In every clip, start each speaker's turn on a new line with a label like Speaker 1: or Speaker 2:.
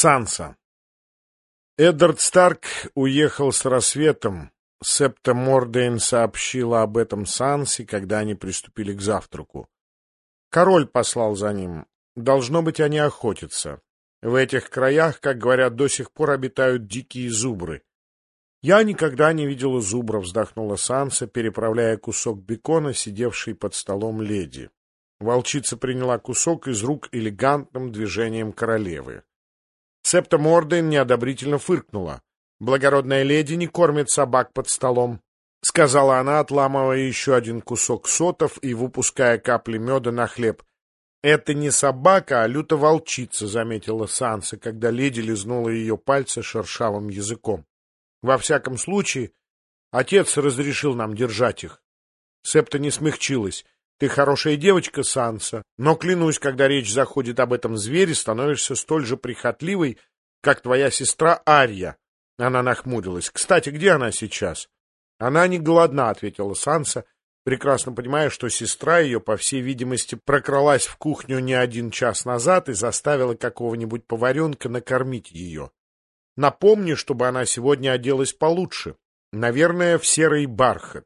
Speaker 1: Санса. Эддард Старк уехал с рассветом. Септа Мордейн сообщила об этом Сансе, когда они приступили к завтраку. Король послал за ним. Должно быть, они охотятся. В этих краях, как говорят, до сих пор обитают дикие зубры. «Я никогда не видела зубра», — вздохнула Санса, переправляя кусок бекона, сидевший под столом леди. Волчица приняла кусок из рук элегантным движением королевы. Септа Мордейн неодобрительно фыркнула. «Благородная леди не кормит собак под столом», — сказала она, отламывая еще один кусок сотов и выпуская капли меда на хлеб. «Это не собака, а люто-волчица», — заметила Санса, когда леди лизнула ее пальцы шершавым языком. «Во всяком случае, отец разрешил нам держать их». Септа не смягчилась. «Ты хорошая девочка, Санса, но, клянусь, когда речь заходит об этом звере, становишься столь же прихотливой, как твоя сестра Арья». Она нахмурилась. «Кстати, где она сейчас?» «Она не голодна», — ответила Санса, прекрасно понимая, что сестра ее, по всей видимости, прокралась в кухню не 1 час назад и заставила какого-нибудь поваренка накормить ее. «Напомни, чтобы она сегодня оделась получше. Наверное, в серый бархат.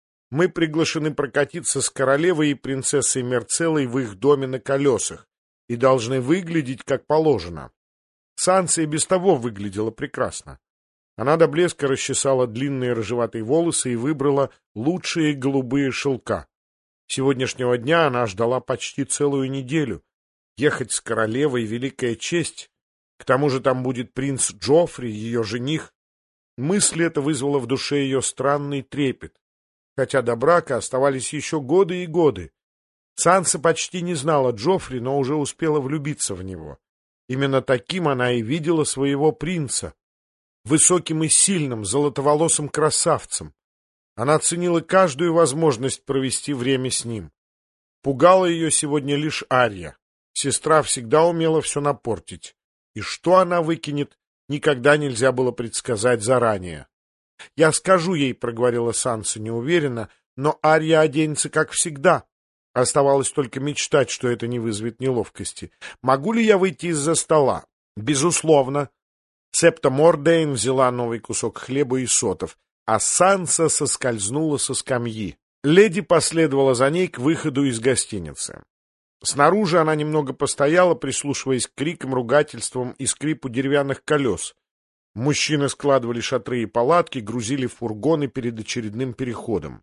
Speaker 1: Мы приглашены прокатиться с королевой и принцессой Мерцеллой в их доме на колесах и должны выглядеть как положено». Санса и без того выглядела прекрасно. Она до блеска расчесала длинные рыжеватые волосы и выбрала лучшие голубые шелка. Сегодняшнего дня она ждала почти целую неделю. Ехать с королевой — великая честь. К тому же там будет принц Джоффри, ее жених. Мысль эта вызвала в душе ее странный трепет. Хотя до брака оставались еще годы и годы. Санса почти не знала Джоффри, но уже успела влюбиться в него. Именно таким она и видела своего принца. Высоким и сильным, золотоволосым красавцем. Она ценила каждую возможность провести время с ним. Пугала ее сегодня лишь Арья. Сестра всегда умела все напортить. И что она выкинет, никогда нельзя было предсказать заранее. «Я скажу ей», — проговорила Санса неуверенно, «но Арья оденется, как всегда». Оставалось только мечтать, что это не вызовет неловкости. «Могу ли я выйти из-за стола?» «Безусловно». Септа Мордейн взяла новый кусок хлеба и сотов, а Санса соскользнула со скамьи. Леди последовала за ней к выходу из гостиницы. Снаружи она немного постояла, прислушиваясь к крикам, ругательствам и скрипу деревянных колес. Мужчины складывали шатры и палатки, грузили фургоны перед очередным переходом.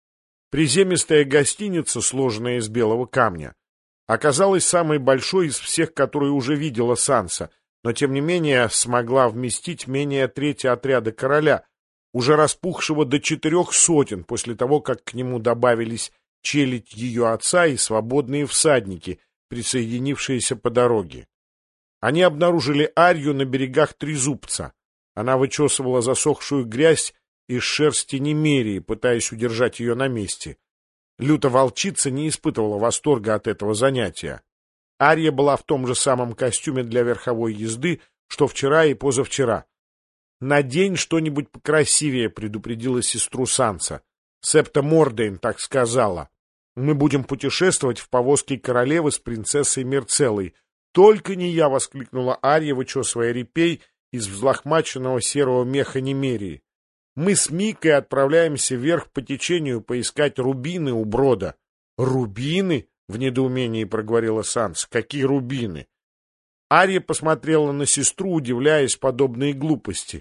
Speaker 1: Приземистая гостиница, сложенная из белого камня, оказалась самой большой из всех, которые уже видела Санса, но, тем не менее, смогла вместить менее трети отряда короля, уже распухшего до 400 после того, как к нему добавились челядь ее отца и свободные всадники, присоединившиеся по дороге. Они обнаружили Арью на берегах Трезубца. Она вычесывала засохшую грязь из шерсти Немерии, пытаясь удержать ее на месте. Люто-волчица не испытывала восторга от этого занятия. Арья была в том же самом костюме для верховой езды, что вчера и позавчера. «Надень что-нибудь покрасивее», — предупредила сестру Санса. Септа Мордейн так сказала. «Мы будем путешествовать в повозке королевы с принцессой Мерцеллой». «Только не я!» — воскликнула Арья, вычесывая репей из взлохмаченного серого меха Немерии. «Мы с Микой отправляемся вверх по течению поискать рубины у брода». «Рубины?» — в недоумении проговорила Санса. «Какие рубины?» Арья посмотрела на сестру, удивляясь подобной глупости.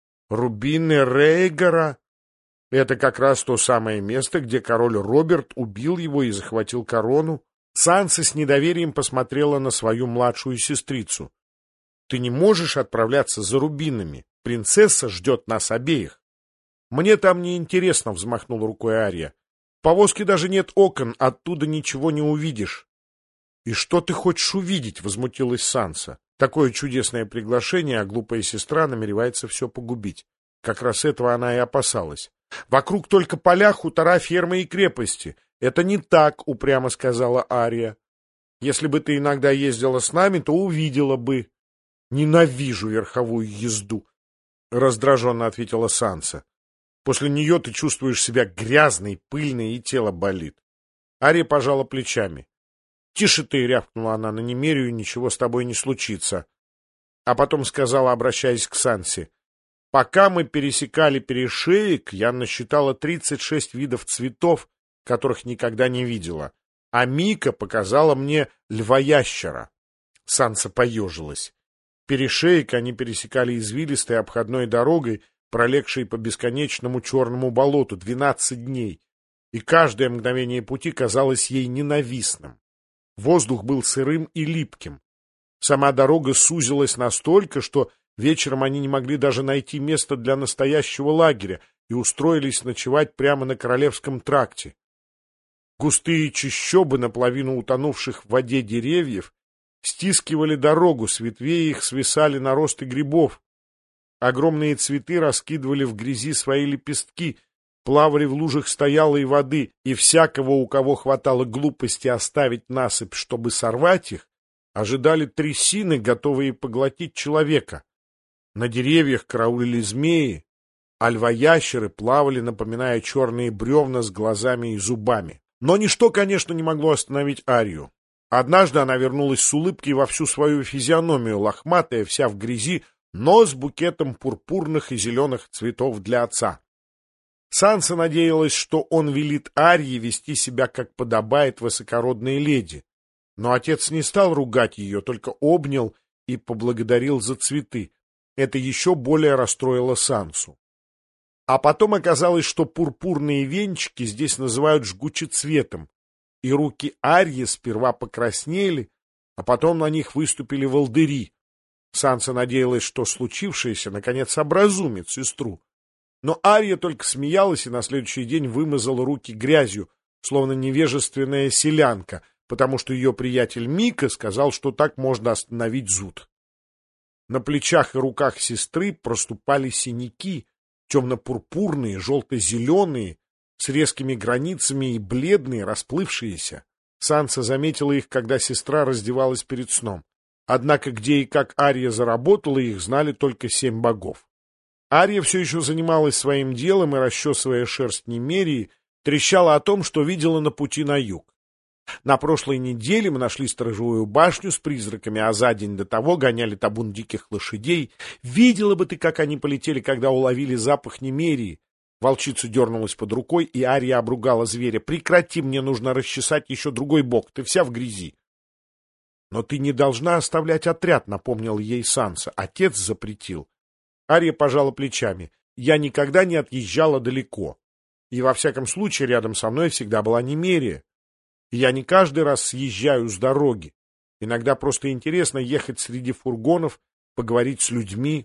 Speaker 1: «Рубины Рейгара? Это как раз то самое место, где король Роберт убил его и захватил корону». Санса с недоверием посмотрела на свою младшую сестрицу. «Ты не можешь отправляться за рубинами. Принцесса ждет нас обеих». «Мне там не интересно», — взмахнул рукой Арья. «В повозке даже нет окон, оттуда ничего не увидишь». «И что ты хочешь увидеть?» — возмутилась Санса. Такое чудесное приглашение, а глупая сестра намеревается все погубить. Как раз этого она и опасалась. «Вокруг только поля, хутора, фермы и крепости». «Это не так», — упрямо сказала Арья. «Если бы ты иногда ездила с нами, то увидела бы». «Ненавижу верховую езду», — раздраженно ответила Санса. «После нее ты чувствуешь себя грязной, пыльной, и тело болит». Арья пожала плечами. «Тише ты!» — рявкнула она на Немерию, — «ничего с тобой не случится». А потом сказала, обращаясь к Сансе: «Пока мы пересекали перешеек, я насчитала 36 видов цветов, которых никогда не видела, а Мика показала мне льва-ящера». Санса поежилась. Перешеек они пересекали извилистой обходной дорогой, пролегшей по бесконечному черному болоту 12 дней, и каждое мгновение пути казалось ей ненавистным. Воздух был сырым и липким. Сама дорога сузилась настолько, что вечером они не могли даже найти место для настоящего лагеря и устроились ночевать прямо на Королевском тракте. Густые чащобы, наполовину утонувших в воде деревьев, стискивали дорогу, с ветвей их свисали наросты грибов. Огромные цветы раскидывали в грязи свои лепестки, плавали в лужах стоялой воды, и всякого, у кого хватало глупости оставить насыпь, чтобы сорвать их, ожидали трясины, готовые поглотить человека. На деревьях караулили змеи, а львоящеры плавали, напоминая черные бревна с глазами и зубами. Но ничто, конечно, не могло остановить Арию. Однажды она вернулась с улыбкой во всю свою физиономию, лохматая, вся в грязи, но с букетом пурпурных и зеленых цветов для отца. Санса надеялась, что он велит Арии вести себя, как подобает высокородной леди. Но отец не стал ругать ее, только обнял и поблагодарил за цветы. Это еще более расстроило Сансу. А потом оказалось, что пурпурные венчики здесь называют жгучецветом, и руки Арьи сперва покраснели, а потом на них выступили волдыри. Санса надеялась, что случившееся наконец образумит сестру. Но Арья только смеялась и на следующий день вымазала руки грязью, словно невежественная селянка, потому что ее приятель Мика сказал, что так можно остановить зуд. На плечах и руках сестры проступали синяки, темно-пурпурные, желто-зеленые, с резкими границами и бледные, расплывшиеся. Санса заметила их, когда сестра раздевалась перед сном. Однако где и как Арья заработала их, знали только 7 богов. Арья все еще занималась своим делом и, расчесывая шерсть Немерии, трещала о том, что видела на пути на юг. На прошлой неделе мы нашли сторожевую башню с призраками, а за день до того гоняли табун диких лошадей. Видела бы ты, как они полетели, когда уловили запах Немерии. Волчица дернулась под рукой, и Арья обругала зверя. «Прекрати, мне нужно расчесать еще другой бок, ты вся в грязи». «Но ты не должна оставлять отряд», — напомнил ей Санса. Отец запретил. Арья пожала плечами. «Я никогда не отъезжала далеко. И во всяком случае рядом со мной всегда была Немерия. И я не каждый раз съезжаю с дороги. Иногда просто интересно ехать среди фургонов, поговорить с людьми».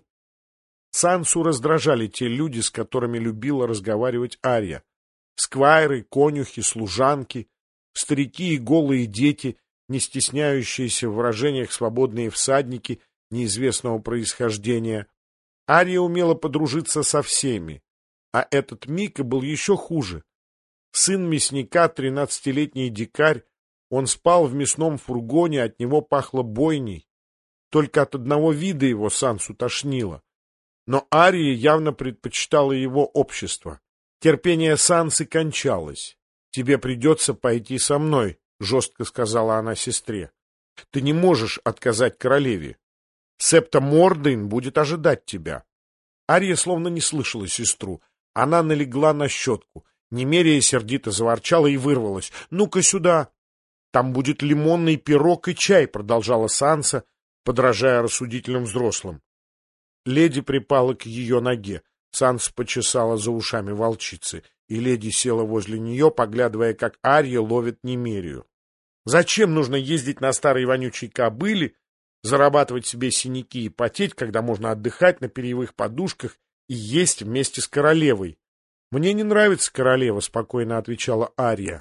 Speaker 1: Сансу раздражали те люди, с которыми любила разговаривать Арья. Сквайры, конюхи, служанки, старики и голые дети, не стесняющиеся в выражениях свободные всадники неизвестного происхождения. Арья умела подружиться со всеми, а этот Мика был еще хуже. Сын мясника, 13-летний дикарь, он спал в мясном фургоне, от него пахло бойней. Только от одного вида его Сансу тошнило. Но Ария явно предпочитала его общество. Терпение Сансы кончалось. «Тебе придется пойти со мной», — жестко сказала она сестре. «Ты не можешь отказать королеве. Септа Мордейн будет ожидать тебя». Ария словно не слышала сестру. Она налегла на щетку. Немерия сердито заворчала и вырвалась. «Ну-ка сюда!» «Там будет лимонный пирог и чай», — продолжала Санса, подражая рассудительным взрослым. Леди припала к ее ноге. Санса почесала за ушами волчицы, и леди села возле нее, поглядывая, как Арья ловит Немерию. Зачем нужно ездить на старой вонючей кобыле, зарабатывать себе синяки и потеть, когда можно отдыхать на перьевых подушках и есть вместе с королевой? «Мне не нравится королева», — спокойно отвечала Арья.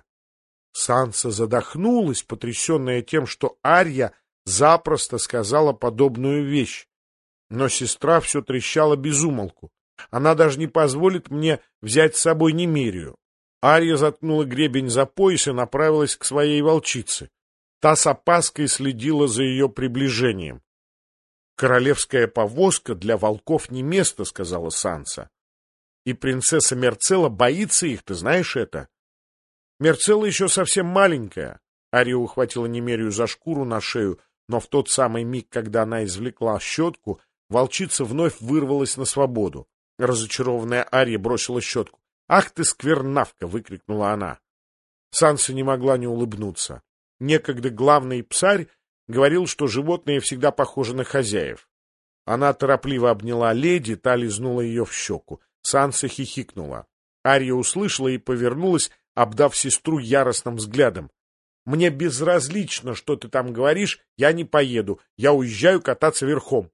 Speaker 1: Санса задохнулась, потрясенная тем, что Арья запросто сказала подобную вещь. Но сестра все трещала без умолку. Она даже не позволит мне взять с собой Немерию. Арья заткнула гребень за пояс и направилась к своей волчице. Та с опаской следила за ее приближением. «Королевская повозка для волков не место», — сказала Санса. «И принцесса Мерцелла боится их, ты знаешь это?» «Мерцелла еще совсем маленькая». Арья ухватила Немерию за шкуру на шею. но в тот самый миг, когда она извлекла щетку, волчица вновь вырвалась на свободу. Разочарованная Ария бросила щетку. «Ах ты, сквернавка!» — выкрикнула она. Санса не могла не улыбнуться. Некогда главный псарь говорил, что животные всегда похожи на хозяев. Она торопливо обняла леди, та лизнула ее в щеку. Санса хихикнула. Ария услышала и повернулась, обдав сестру яростным взглядом. «Мне безразлично, что ты там говоришь, я не поеду, я уезжаю кататься верхом».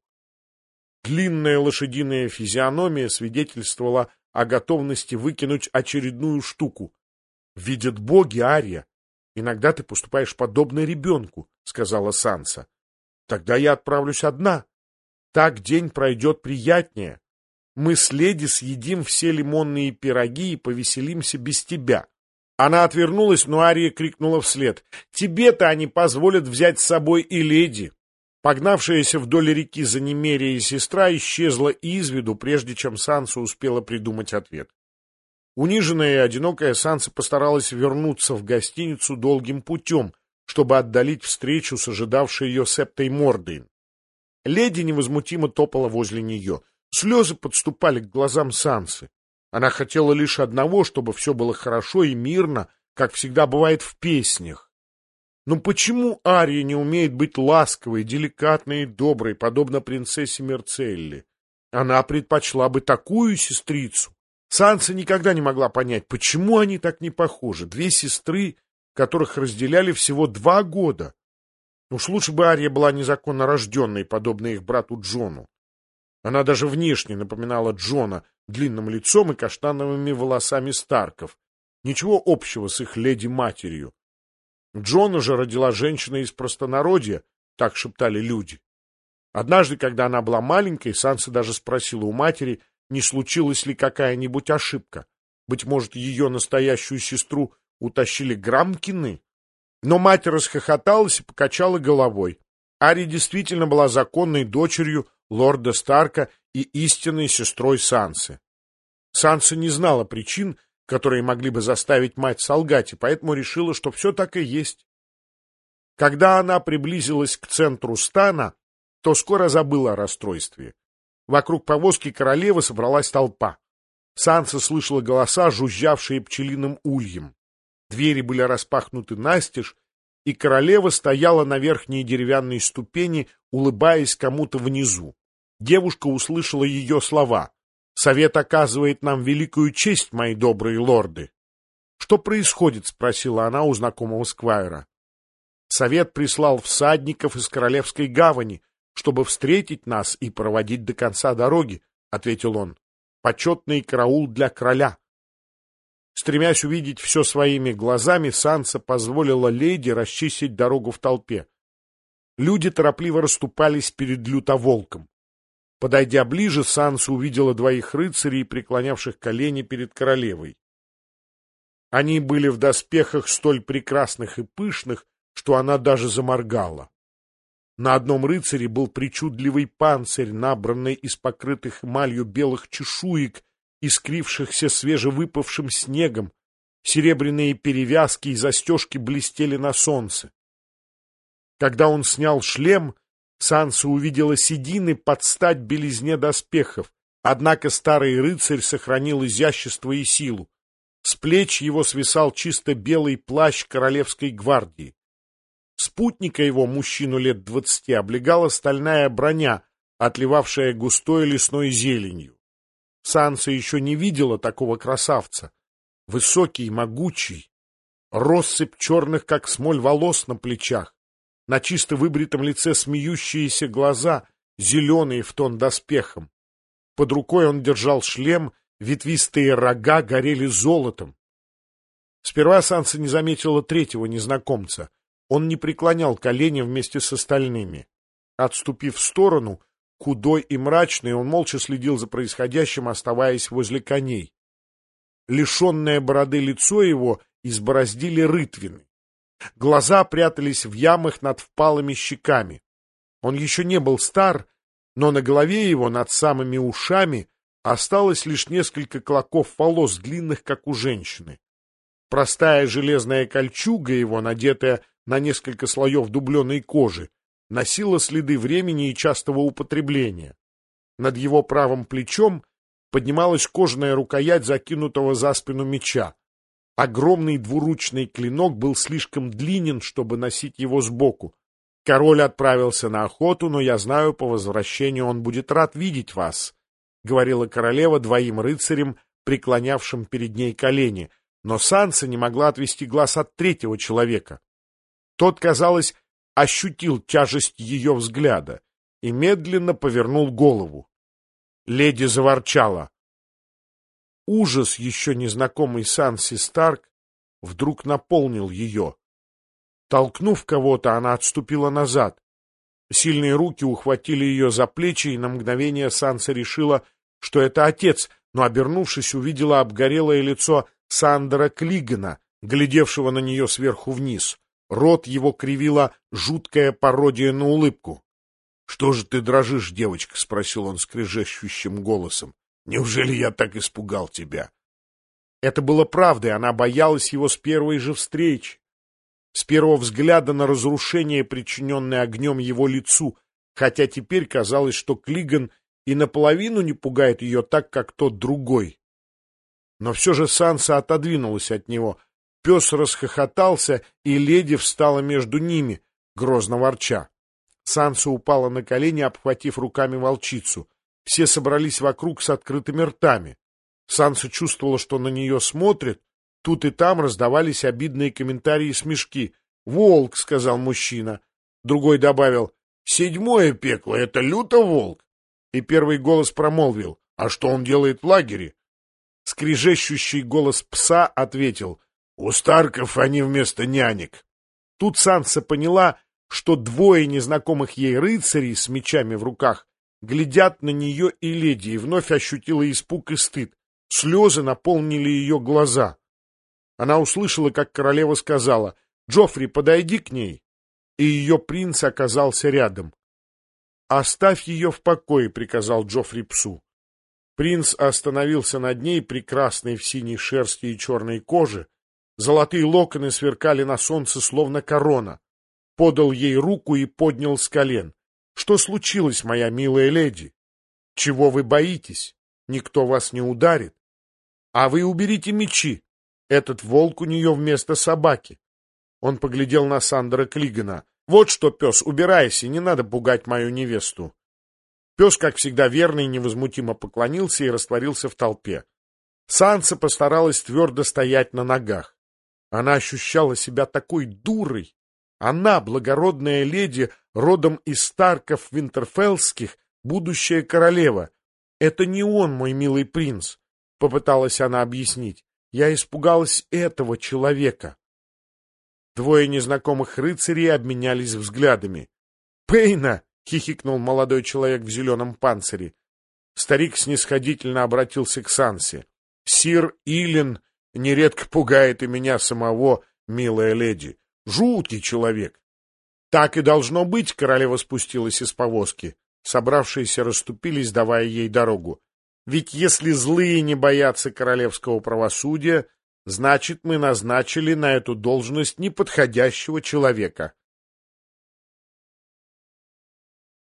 Speaker 1: Длинная лошадиная физиономия свидетельствовала о готовности выкинуть очередную штуку. «Видят боги, Ария, иногда ты поступаешь подобно ребенку», — сказала Санса. «Тогда я отправлюсь одна. Так день пройдет приятнее. Мы с леди съедим все лимонные пироги и повеселимся без тебя». Она отвернулась, но Ария крикнула вслед. «Тебе-то они позволят взять с собой и леди». Погнавшаяся вдоль реки за Немерией сестра исчезла из виду, прежде чем Санса успела придумать ответ. Униженная и одинокая Санса постаралась вернуться в гостиницу долгим путем, чтобы отдалить встречу с ожидавшей ее Септой Мордейн. Леди невозмутимо топала возле нее. Слезы подступали к глазам Сансы. Она хотела лишь одного, чтобы все было хорошо и мирно, как всегда бывает в песнях. Но почему Ария не умеет быть ласковой, деликатной и доброй, подобно принцессе Мерцелли? Она предпочла бы такую сестрицу. Санса никогда не могла понять, почему они так не похожи. Две сестры, которых разделяли всего 2 года. Уж лучше бы Ария была незаконно рожденной, подобно их брату Джону. Она даже внешне напоминала Джона длинным лицом и каштановыми волосами Старков. Ничего общего с их леди-матерью. Джона же родила женщина из простонародья, так шептали люди. Однажды, когда она была маленькой, Санса даже спросила у матери, не случилась ли какая-нибудь ошибка. Быть может, ее настоящую сестру утащили Грамкины? Но мать расхохоталась и покачала головой. Ария действительно была законной дочерью лорда Старка и истинной сестрой Сансы. Санса не знала причин, которые могли бы заставить мать солгать, и поэтому решила, что все так и есть. Когда она приблизилась к центру стана, то скоро забыла о расстройстве. Вокруг повозки королевы собралась толпа. Санса слышала голоса, жужжавшие пчелиным ульем. Двери были распахнуты настежь, и королева стояла на верхней деревянной ступени, улыбаясь кому-то внизу. Девушка услышала ее слова. «Совет оказывает нам великую честь, мои добрые лорды». «Что происходит?» — спросила она у знакомого сквайра. «Совет прислал всадников из Королевской гавани, чтобы встретить нас и проводить до конца дороги», — ответил он. «Почетный караул для короля». Стремясь увидеть все своими глазами, Санса позволила леди расчистить дорогу в толпе. Люди торопливо расступались перед лютоволком. Подойдя ближе, Санса увидела 2 рыцарей, преклонявших колени перед королевой. Они были в доспехах столь прекрасных и пышных, что она даже заморгала. На одном рыцаре был причудливый панцирь, набранный из покрытых эмалью белых чешуек, искрившихся свежевыпавшим снегом. Серебряные перевязки и застежки блестели на солнце. Когда он снял шлем, Санса увидела седины под стать белизне доспехов, однако старый рыцарь сохранил изящество и силу. С плеч его свисал чисто белый плащ королевской гвардии. Спутника его, мужчину лет 20, облегала стальная броня, отливавшая густой лесной зеленью. Санса еще не видела такого красавца. Высокий, могучий, россыпь черных, как смоль, волос на плечах. На чисто выбритом лице смеющиеся глаза, зеленые в тон доспехам. Под рукой он держал шлем, ветвистые рога горели золотом. Сперва Санса не заметила 3-го незнакомца. Он не преклонял колени вместе с остальными. Отступив в сторону, худой и мрачный, он молча следил за происходящим, оставаясь возле коней. Лишенное бороды лицо его избороздили рытвины. Глаза прятались в ямах над впалыми щеками. Он еще не был стар, но на голове его, над самыми ушами, осталось лишь несколько клоков волос, длинных, как у женщины. Простая железная кольчуга его, надетая на несколько слоев дубленой кожи, носило следы времени и частого употребления. Над его правым плечом поднималась кожаная рукоять закинутого за спину меча. Огромный двуручный клинок был слишком длинен, чтобы носить его сбоку. Король отправился на охоту, но я знаю, по возвращению он будет рад видеть вас, — говорила королева двоим рыцарям, преклонявшим перед ней колени, но Санса не могла отвести глаз от третьего человека. Тот, казалось, ощутил тяжесть ее взгляда и медленно повернул голову. Леди заворчала. Ужас, еще незнакомый Сансе Старк, вдруг наполнил ее. Толкнув кого-то, она отступила назад. Сильные руки ухватили ее за плечи, и на мгновение Санса решила, что это отец, но, обернувшись, увидела обгорелое лицо Сандера Клигана, глядевшего на нее сверху вниз. Рот его кривила жуткая пародия на улыбку. — Что же ты дрожишь, девочка? — спросил он скрежещущим голосом. — Неужели я так испугал тебя? Это было правдой, она боялась его с первой же встречи. С первого взгляда на разрушение, причиненное огнем его лицу, хотя теперь казалось, что Клиган и наполовину не пугает ее так, как тот другой. Но все же Санса отодвинулась от него. Пес расхохотался, и леди встала между ними, грозно ворча. Санса упала на колени, обхватив руками волчицу. Все собрались вокруг с открытыми ртами. Санса чувствовала, что на нее смотрят. Тут и там раздавались обидные комментарии и смешки. «Волк», — сказал мужчина. Другой добавил: «Седьмое пекло — это люто-волк». И первый голос промолвил: «А что он делает в лагере?» Скрежещущий голос пса ответил: «У Старков они вместо нянек». Тут Санса поняла, что двое незнакомых ей рыцарей с мечами в руках глядят на нее и леди, и вновь ощутила испуг и стыд. Слезы наполнили ее глаза. Она услышала, как королева сказала: «Джоффри, подойди к ней». И ее принц оказался рядом. «Оставь ее в покое», — приказал Джоффри псу. Принц остановился над ней, прекрасный в синей шерсти и черной коже. Золотые локоны сверкали на солнце, словно корона. Подал ей руку и поднял с колен. «Что случилось, моя милая леди? Чего вы боитесь? Никто вас не ударит. А вы уберите мечи. Этот волк у нее вместо собаки». Он поглядел на Сандера Клигана. «Вот что, пес, убирайся, не надо пугать мою невесту». Пес, как всегда верный, невозмутимо поклонился и растворился в толпе. Санса постаралась твердо стоять на ногах. Она ощущала себя такой дурой. Она, благородная леди, родом из Старков Винтерфеллских, будущая королева. «Это не он, мой милый принц», — попыталась она объяснить. «Я испугалась этого человека». Двое незнакомых рыцарей обменялись взглядами. «Пейна!» — хихикнул молодой человек в зеленом панцире. Старик снисходительно обратился к Сансе. «Сир Илин нередко пугает и меня самого, милая леди. Жуткий человек». «Так и должно быть», — королева спустилась из повозки. Собравшиеся расступились, давая ей дорогу. «Ведь если злые не боятся королевского правосудия, значит, мы назначили на эту должность неподходящего человека».